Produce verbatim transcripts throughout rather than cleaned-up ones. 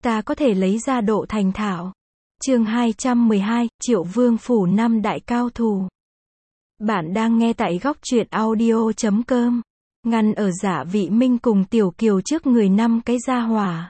ta có thể lấy ra độ thành thạo. Chương hai trăm mười hai, Triệu Vương phủ năm đại cao thủ. Bạn đang nghe tại góc truyện audio chấm com. Ngăn ở Dạ Vị Minh cùng Tiểu Kiều trước người năm cái gia hỏa.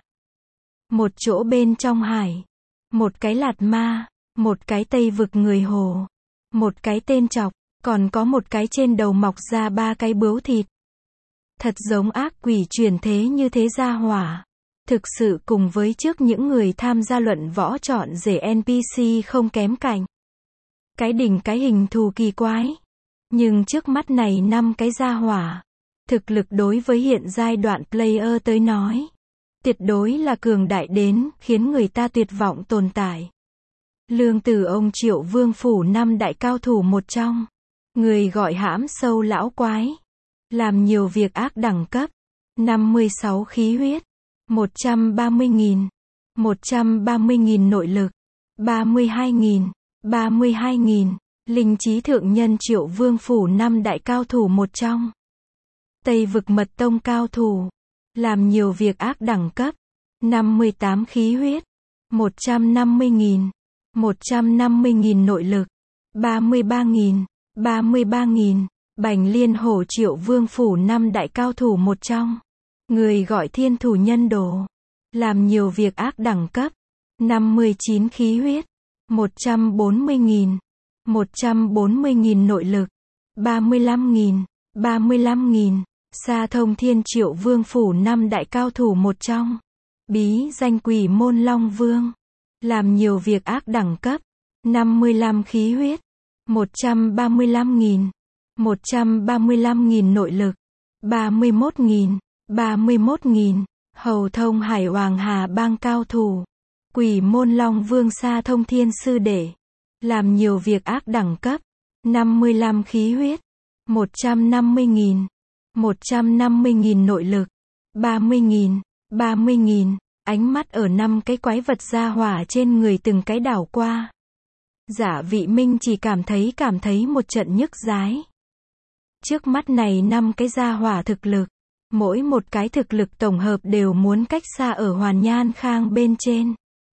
Một chỗ bên trong hải. Một cái lạt ma. Một cái Tây vực người Hồ. Một cái tên Chọc. Còn có một cái trên đầu mọc ra ba cái bướu thịt. Thật giống ác quỷ chuyển thế như thế gia hỏa. Thực sự cùng với trước những người tham gia luận võ chọn rể en pê xê không kém cạnh. Cái đỉnh cái hình thù kỳ quái. Nhưng trước mắt này năm cái gia hỏa. Thực lực đối với hiện giai đoạn player tới nói. Tuyệt đối là cường đại đến, khiến người ta tuyệt vọng tồn tại. Lương tử ông Triệu Vương phủ năm đại cao thủ một trong. Người gọi hãm sâu lão quái. Làm nhiều việc ác đẳng cấp. năm mươi sáu khí huyết. một trăm ba mươi nghìn. một trăm ba mươi nghìn nội lực. ba mươi hai nghìn. ba mươi hai nghìn. Linh trí thượng nhân Triệu Vương phủ năm đại cao thủ một trong. Tây vực mật tông cao thủ. Làm nhiều việc ác đẳng cấp. năm mươi tám khí huyết. một trăm năm mươi nghìn. một trăm năm mươi nghìn nội lực. ba mươi ba nghìn. ba mươi ba nghìn. Bành Liên Hổ Triệu Vương phủ năm đại cao thủ một trong. Người gọi thiên thủ nhân đồ. Làm nhiều việc ác đẳng cấp. năm mươi chín khí huyết. một trăm bốn mươi nghìn. một trăm bốn mươi nghìn nội lực. ba mươi lăm nghìn. ba mươi lăm nghìn. Sa Thông Thiên Triệu Vương phủ năm đại cao thủ một trong. Bí danh Quỷ Môn Long Vương. Làm nhiều việc ác đẳng cấp. năm mươi lăm khí huyết. một trăm ba mươi lăm nghìn. một trăm ba mươi lăm nghìn nội lực. ba mươi mốt nghìn. ba mươi mốt nghìn. Hầu Thông Hải Hoàng Hà bang cao thủ. Quỷ Môn Long Vương Sa Thông Thiên sư đệ. Làm nhiều việc ác đẳng cấp. năm mươi lăm khí huyết. một trăm năm mươi nghìn. một trăm năm mươi nghìn nội lực. ba mươi nghìn. ba mươi nghìn. Ánh mắt ở năm cái quái vật gia hỏa trên người từng cái đảo qua. Dạ Vị Minh chỉ cảm thấy cảm thấy một trận nhức dái. Trước mắt này năm cái gia hỏa thực lực. Mỗi một cái thực lực tổng hợp đều muốn cách xa ở Hoàn Nhan Khang bên trên.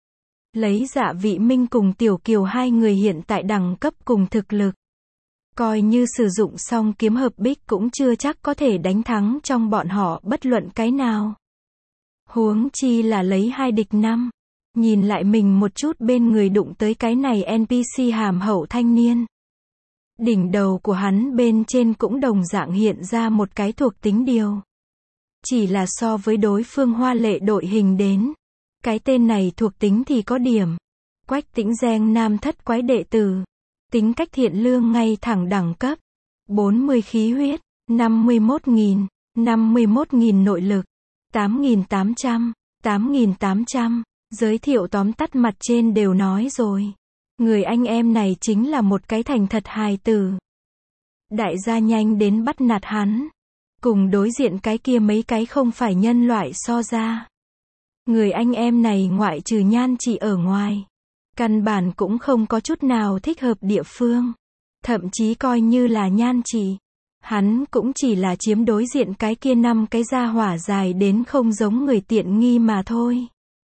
Lấy Dạ Vị Minh cùng Tiểu Kiều hai người hiện tại đẳng cấp cùng thực lực. Coi như sử dụng xong kiếm hợp bích cũng chưa chắc có thể đánh thắng trong bọn họ bất luận cái nào. Huống chi là lấy hai địch năm. Nhìn lại mình một chút bên người đụng tới cái này en pê xê hàm hậu thanh niên. Đỉnh đầu của hắn bên trên cũng đồng dạng hiện ra một cái thuộc tính điều. Chỉ là so với đối phương hoa lệ đội hình đến. Cái tên này thuộc tính thì có điểm. Quách Tĩnh Giang nam thất quái đệ tử. Tính cách thiện lương ngay thẳng đẳng cấp. bốn mươi khí huyết. năm mươi mốt nghìn. năm mươi mốt nghìn nội lực. tám nghìn tám trăm. tám nghìn tám trăm. Giới thiệu tóm tắt mặt trên đều nói rồi. Người anh em này chính là một cái thành thật hài tử. Đại gia nhanh đến bắt nạt hắn. Cùng đối diện cái kia mấy cái không phải nhân loại so ra. Người anh em này ngoại trừ nhan trị ở ngoài. Căn bản cũng không có chút nào thích hợp địa phương. Thậm chí coi như là nhan trị. Hắn cũng chỉ là chiếm đối diện cái kia năm cái gia hỏa dài đến không giống người tiện nghi mà thôi.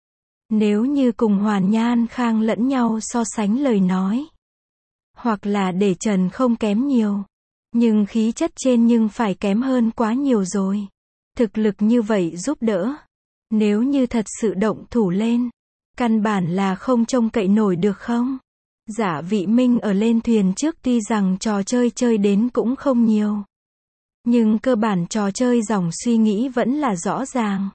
Nếu như cùng Hoàn Nhan Khang lẫn nhau so sánh lời nói. Hoặc là để trần không kém nhiều. Nhưng khí chất trên nhưng phải kém hơn quá nhiều rồi. Thực lực như vậy giúp đỡ. Nếu như thật sự động thủ lên. Căn bản là không trông cậy nổi được không? Dạ Vị Minh ở lên thuyền trước tuy rằng trò chơi chơi đến cũng không nhiều. Nhưng cơ bản trò chơi dòng suy nghĩ vẫn là rõ ràng.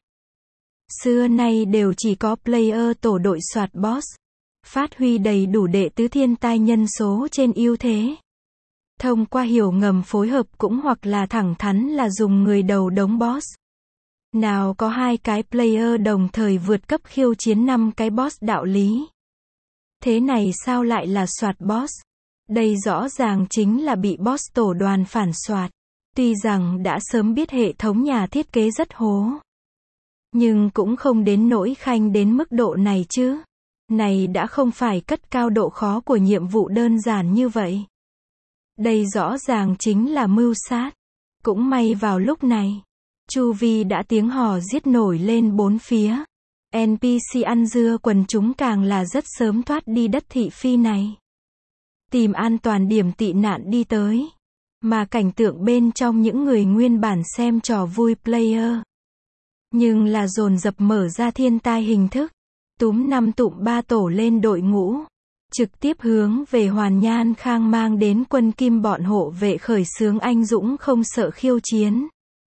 Xưa nay đều chỉ có player tổ đội soạt boss. Phát huy đầy đủ đệ tứ thiên tai nhân số trên ưu thế. Thông qua hiểu ngầm phối hợp cũng hoặc là thẳng thắn là dùng người đầu đống boss. Nào có hai cái player đồng thời vượt cấp khiêu chiến năm cái boss đạo lý. Thế này sao lại là soạt boss? Đây rõ ràng chính là bị boss tổ đoàn phản soạt. Tuy rằng đã sớm biết hệ thống nhà thiết kế rất hố. Nhưng cũng không đến nỗi khanh đến mức độ này chứ. Này đã không phải cất cao độ khó của nhiệm vụ đơn giản như vậy. Đây rõ ràng chính là mưu sát. Cũng may vào lúc này. Chu vi đã tiếng hò giết nổi lên bốn phía. en pê xê ăn dưa quần chúng càng là rất sớm thoát đi đất thị phi này. Tìm an toàn điểm tị nạn đi tới. Mà cảnh tượng bên trong những người nguyên bản xem trò vui player. Nhưng là dồn dập mở ra thiên tai hình thức. Túm năm tụm ba tổ lên đội ngũ. Trực tiếp hướng về Hoàn Nhan Khang mang đến quân kim bọn hộ vệ khởi xướng anh dũng không sợ khiêu chiến.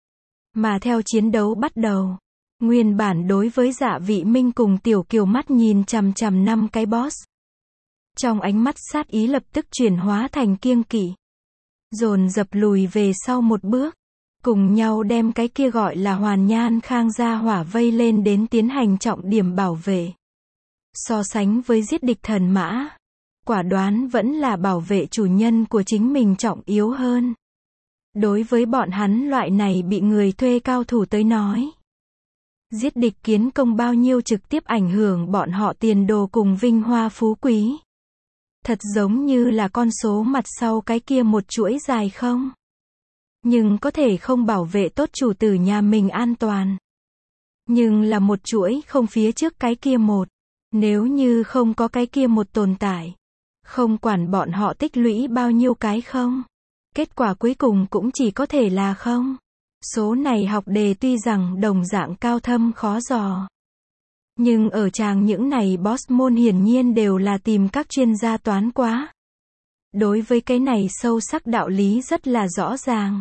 Mà theo chiến đấu bắt đầu. Nguyên bản đối với Dạ Vị Minh cùng Tiểu Kiều mắt nhìn chằm chằm năm cái boss. Trong ánh mắt sát ý lập tức chuyển hóa thành kiêng kỵ. Dồn dập lùi về sau một bước. Cùng nhau đem cái kia gọi là Hoàn Nhan Khang ra hỏa vây lên đến tiến hành trọng điểm bảo vệ. So sánh với giết địch thần mã. Quả đoán vẫn là bảo vệ chủ nhân của chính mình trọng yếu hơn. Đối với bọn hắn loại này bị người thuê cao thủ tới nói. Giết địch kiến công bao nhiêu trực tiếp ảnh hưởng bọn họ tiền đồ cùng vinh hoa phú quý. Thật giống như là con số mặt sau cái kia một chuỗi dài không? Nhưng có thể không bảo vệ tốt chủ tử nhà mình an toàn. Nhưng là một chuỗi không phía trước cái kia một. Nếu như không có cái kia một tồn tại. Không quản bọn họ tích lũy bao nhiêu cái không. Kết quả cuối cùng cũng chỉ có thể là không. Số này học đề tuy rằng đồng dạng cao thâm khó dò. Nhưng ở tràng những này boss môn hiển nhiên đều là tìm các chuyên gia toán quá. Đối với cái này sâu sắc đạo lý rất là rõ ràng.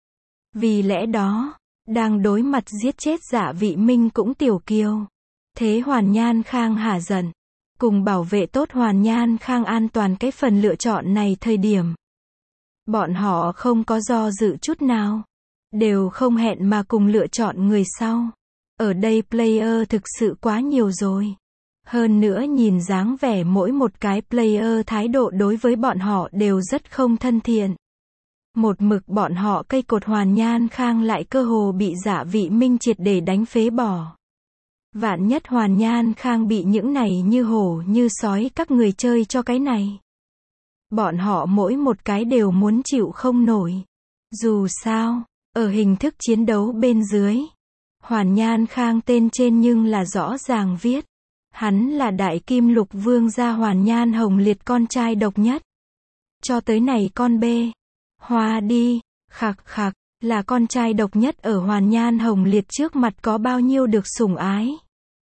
Vì lẽ đó, đang đối mặt giết chết Dạ Vị Minh cũng Tiểu Kiều. Thế Hoàn Nhan Khang hả giận. Cùng bảo vệ tốt Hoàn Nhan Khang an toàn cái phần lựa chọn này thời điểm. Bọn họ không có do dự chút nào. Đều không hẹn mà cùng lựa chọn người sau. Ở đây player thực sự quá nhiều rồi. Hơn nữa nhìn dáng vẻ mỗi một cái player thái độ đối với bọn họ đều rất không thân thiện. Một mực bọn họ cây cột Hoàn Nhan Khang lại cơ hồ bị Dạ Vị Minh triệt để đánh phế bỏ. Vạn nhất Hoàn Nhan Khang bị những này như hổ như sói các người chơi cho cái này. Bọn họ mỗi một cái đều muốn chịu không nổi. Dù sao, ở hình thức chiến đấu bên dưới. Hoàn Nhan Khang tên trên nhưng là rõ ràng viết. Hắn là Đại Kim Lục Vương gia Hoàn Nhan Hồng Liệt con trai độc nhất. Cho tới này con bê. Hoa đi, khạc khạc, là con trai độc nhất ở Hoàn Nhan Hồng Liệt trước mặt có bao nhiêu được sủng ái.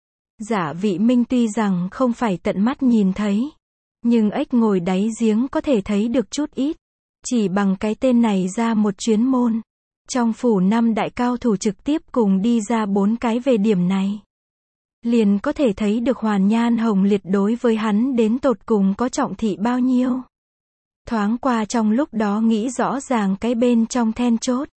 Dạ Vị Minh tuy rằng không phải tận mắt nhìn thấy. Nhưng ếch ngồi đáy giếng có thể thấy được chút ít. Chỉ bằng cái tên này ra một chuyến môn. Trong phủ năm đại cao thủ trực tiếp cùng đi ra bốn cái về điểm này. Liền có thể thấy được Hoàn Nhan Hồng Liệt đối với hắn đến tột cùng có trọng thị bao nhiêu. Thoáng qua trong lúc đó nghĩ rõ ràng cái bên trong then chốt.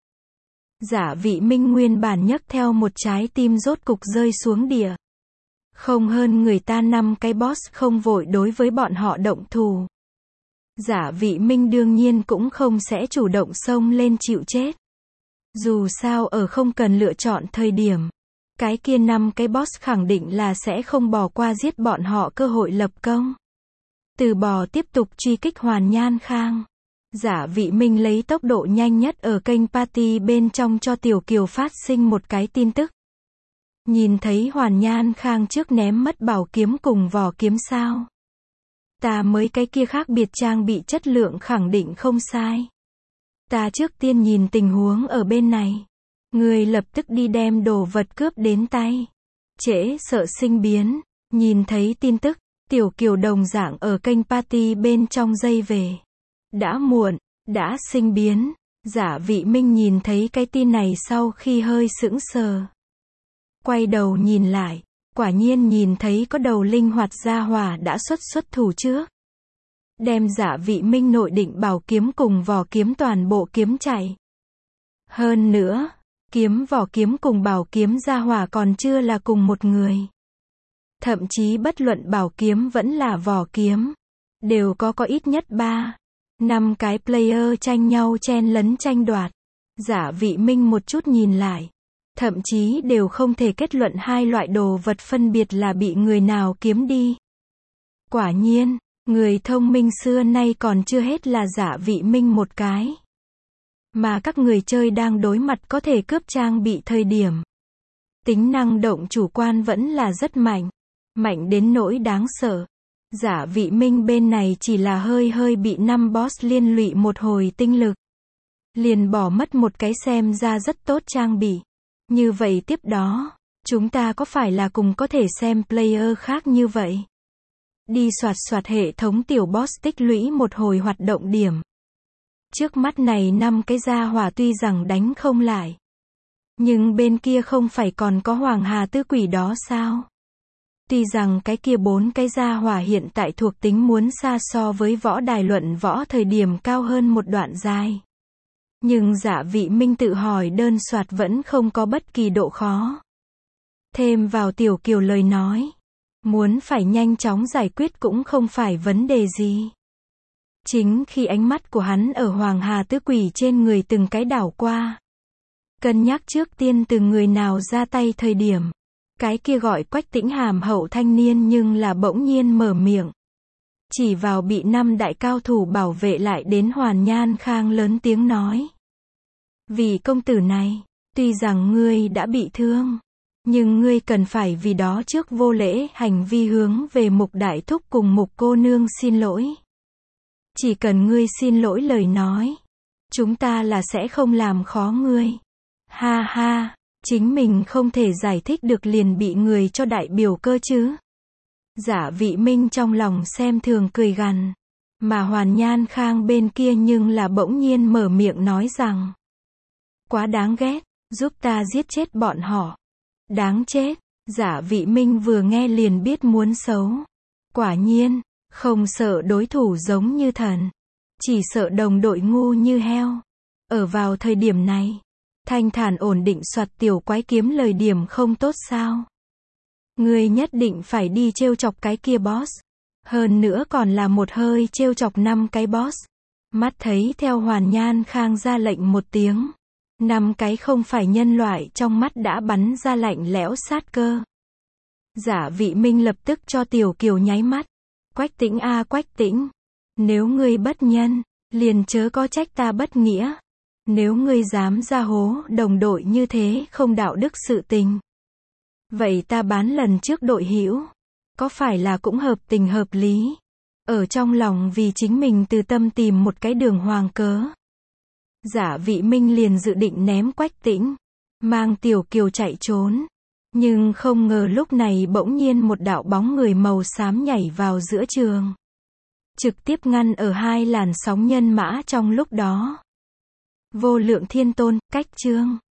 Dạ Vị Minh nguyên bản nhấc theo một trái tim rốt cục rơi xuống địa. Không hơn người ta năm cái boss không vội đối với bọn họ động thủ. Dạ Vị Minh đương nhiên cũng không sẽ chủ động xông lên chịu chết. Dù sao ở không cần lựa chọn thời điểm. Cái kia năm cái boss khẳng định là sẽ không bỏ qua giết bọn họ cơ hội lập công. Từ bỏ tiếp tục truy kích Hoàn Nhan Khang. Dạ Vị Minh lấy tốc độ nhanh nhất ở kênh party bên trong cho Tiểu Kiều phát sinh một cái tin tức. Nhìn thấy Hoàn Nhan Khang trước ném mất bảo kiếm cùng vỏ kiếm sao. Ta mới cái kia khác biệt trang bị chất lượng khẳng định không sai. Ta trước tiên nhìn tình huống ở bên này. Người lập tức đi đem đồ vật cướp đến tay. Trễ sợ sinh biến. Nhìn thấy tin tức, Tiểu Kiều đồng dạng ở kênh party bên trong dây về. Đã muộn, đã sinh biến. Dạ Vị Minh nhìn thấy cái tin này sau khi hơi sững sờ. Quay đầu nhìn lại, quả nhiên nhìn thấy có đầu linh hoạt gia hỏa đã xuất xuất thủ trước. Đem Dạ Vị Minh nội định bảo kiếm cùng vỏ kiếm toàn bộ kiếm chạy. Hơn nữa, kiếm vỏ kiếm cùng bảo kiếm gia hỏa còn chưa là cùng một người. Thậm chí bất luận bảo kiếm vẫn là vỏ kiếm. Đều có có ít nhất ba, năm cái player tranh nhau chen lấn tranh đoạt. Dạ Vị Minh một chút nhìn lại. Thậm chí đều không thể kết luận hai loại đồ vật phân biệt là bị người nào kiếm đi. Quả nhiên, người thông minh xưa nay còn chưa hết là Dạ Vị Minh một cái. Mà các người chơi đang đối mặt có thể cướp trang bị thời điểm. Tính năng động chủ quan vẫn là rất mạnh. Mạnh đến nỗi đáng sợ. Giả Vị Minh bên này chỉ là hơi hơi bị năm boss liên lụy một hồi tinh lực. Liền bỏ mất một cái xem ra rất tốt trang bị. Như vậy tiếp đó, chúng ta có phải là cùng có thể xem player khác như vậy? Đi soạt soạt hệ thống tiểu boss tích lũy một hồi hoạt động điểm. Trước mắt này năm cái gia hỏa tuy rằng đánh không lại. Nhưng bên kia không phải còn có Hoàng Hà Tứ Quỷ đó sao? Tuy rằng cái kia bốn cái gia hỏa hiện tại thuộc tính muốn xa so với võ đài luận võ thời điểm cao hơn một đoạn dài. Nhưng Giả Vị Minh tự hỏi đơn soạt vẫn không có bất kỳ độ khó. Thêm vào Tiểu Kiều lời nói. Muốn phải nhanh chóng giải quyết cũng không phải vấn đề gì. Chính khi ánh mắt của hắn ở Hoàng Hà Tứ Quỷ trên người từng cái đảo qua. Cân nhắc trước tiên từ người nào ra tay thời điểm. Cái kia gọi Quách Tĩnh hàm hậu thanh niên nhưng là bỗng nhiên mở miệng. Chỉ vào bị năm đại cao thủ bảo vệ lại đến Hoàn Nhan Khang lớn tiếng nói. Vì công tử này, tuy rằng ngươi đã bị thương. Nhưng ngươi cần phải vì đó trước vô lễ hành vi hướng về Mục Đại Thúc cùng Mục cô nương xin lỗi. Chỉ cần ngươi xin lỗi lời nói. Chúng ta là sẽ không làm khó ngươi. Ha ha, chính mình không thể giải thích được liền bị người cho đại biểu cơ chứ. Giả Vị Minh trong lòng xem thường cười gằn. Mà Hoàn Nhan Khang bên kia nhưng là bỗng nhiên mở miệng nói rằng. Quá đáng ghét, giúp ta giết chết bọn họ. Đáng chết, Giả Vị Minh vừa nghe liền biết muốn xấu. Quả nhiên, không sợ đối thủ giống như thần. Chỉ sợ đồng đội ngu như heo. Ở vào thời điểm này, thanh thản ổn định soạt tiểu quái kiếm lời điểm không tốt sao? Ngươi nhất định phải đi trêu chọc cái kia boss. Hơn nữa còn là một hơi trêu chọc năm cái boss. Mắt thấy theo Hoàn Nhan Khang ra lệnh một tiếng. Năm cái không phải nhân loại trong mắt đã bắn ra lạnh lẽo sát cơ. Giả Vị Minh lập tức cho Tiểu Kiều nháy mắt. Quách Tĩnh a Quách Tĩnh. Nếu ngươi bất nhân, liền chớ có trách ta bất nghĩa. Nếu ngươi dám ra hố đồng đội như thế không đạo đức sự tình. Vậy ta bán lần trước đội hữu. Có phải là cũng hợp tình hợp lý. Ở trong lòng vì chính mình từ tâm tìm một cái đường hoàng cớ. Giả Vị Minh liền dự định ném Quách Tĩnh. Mang Tiểu Kiều chạy trốn. Nhưng không ngờ lúc này bỗng nhiên một đạo bóng người màu xám nhảy vào giữa trường. Trực tiếp ngăn ở hai làn sóng nhân mã trong lúc đó. Vô Lượng Thiên Tôn, cách chương.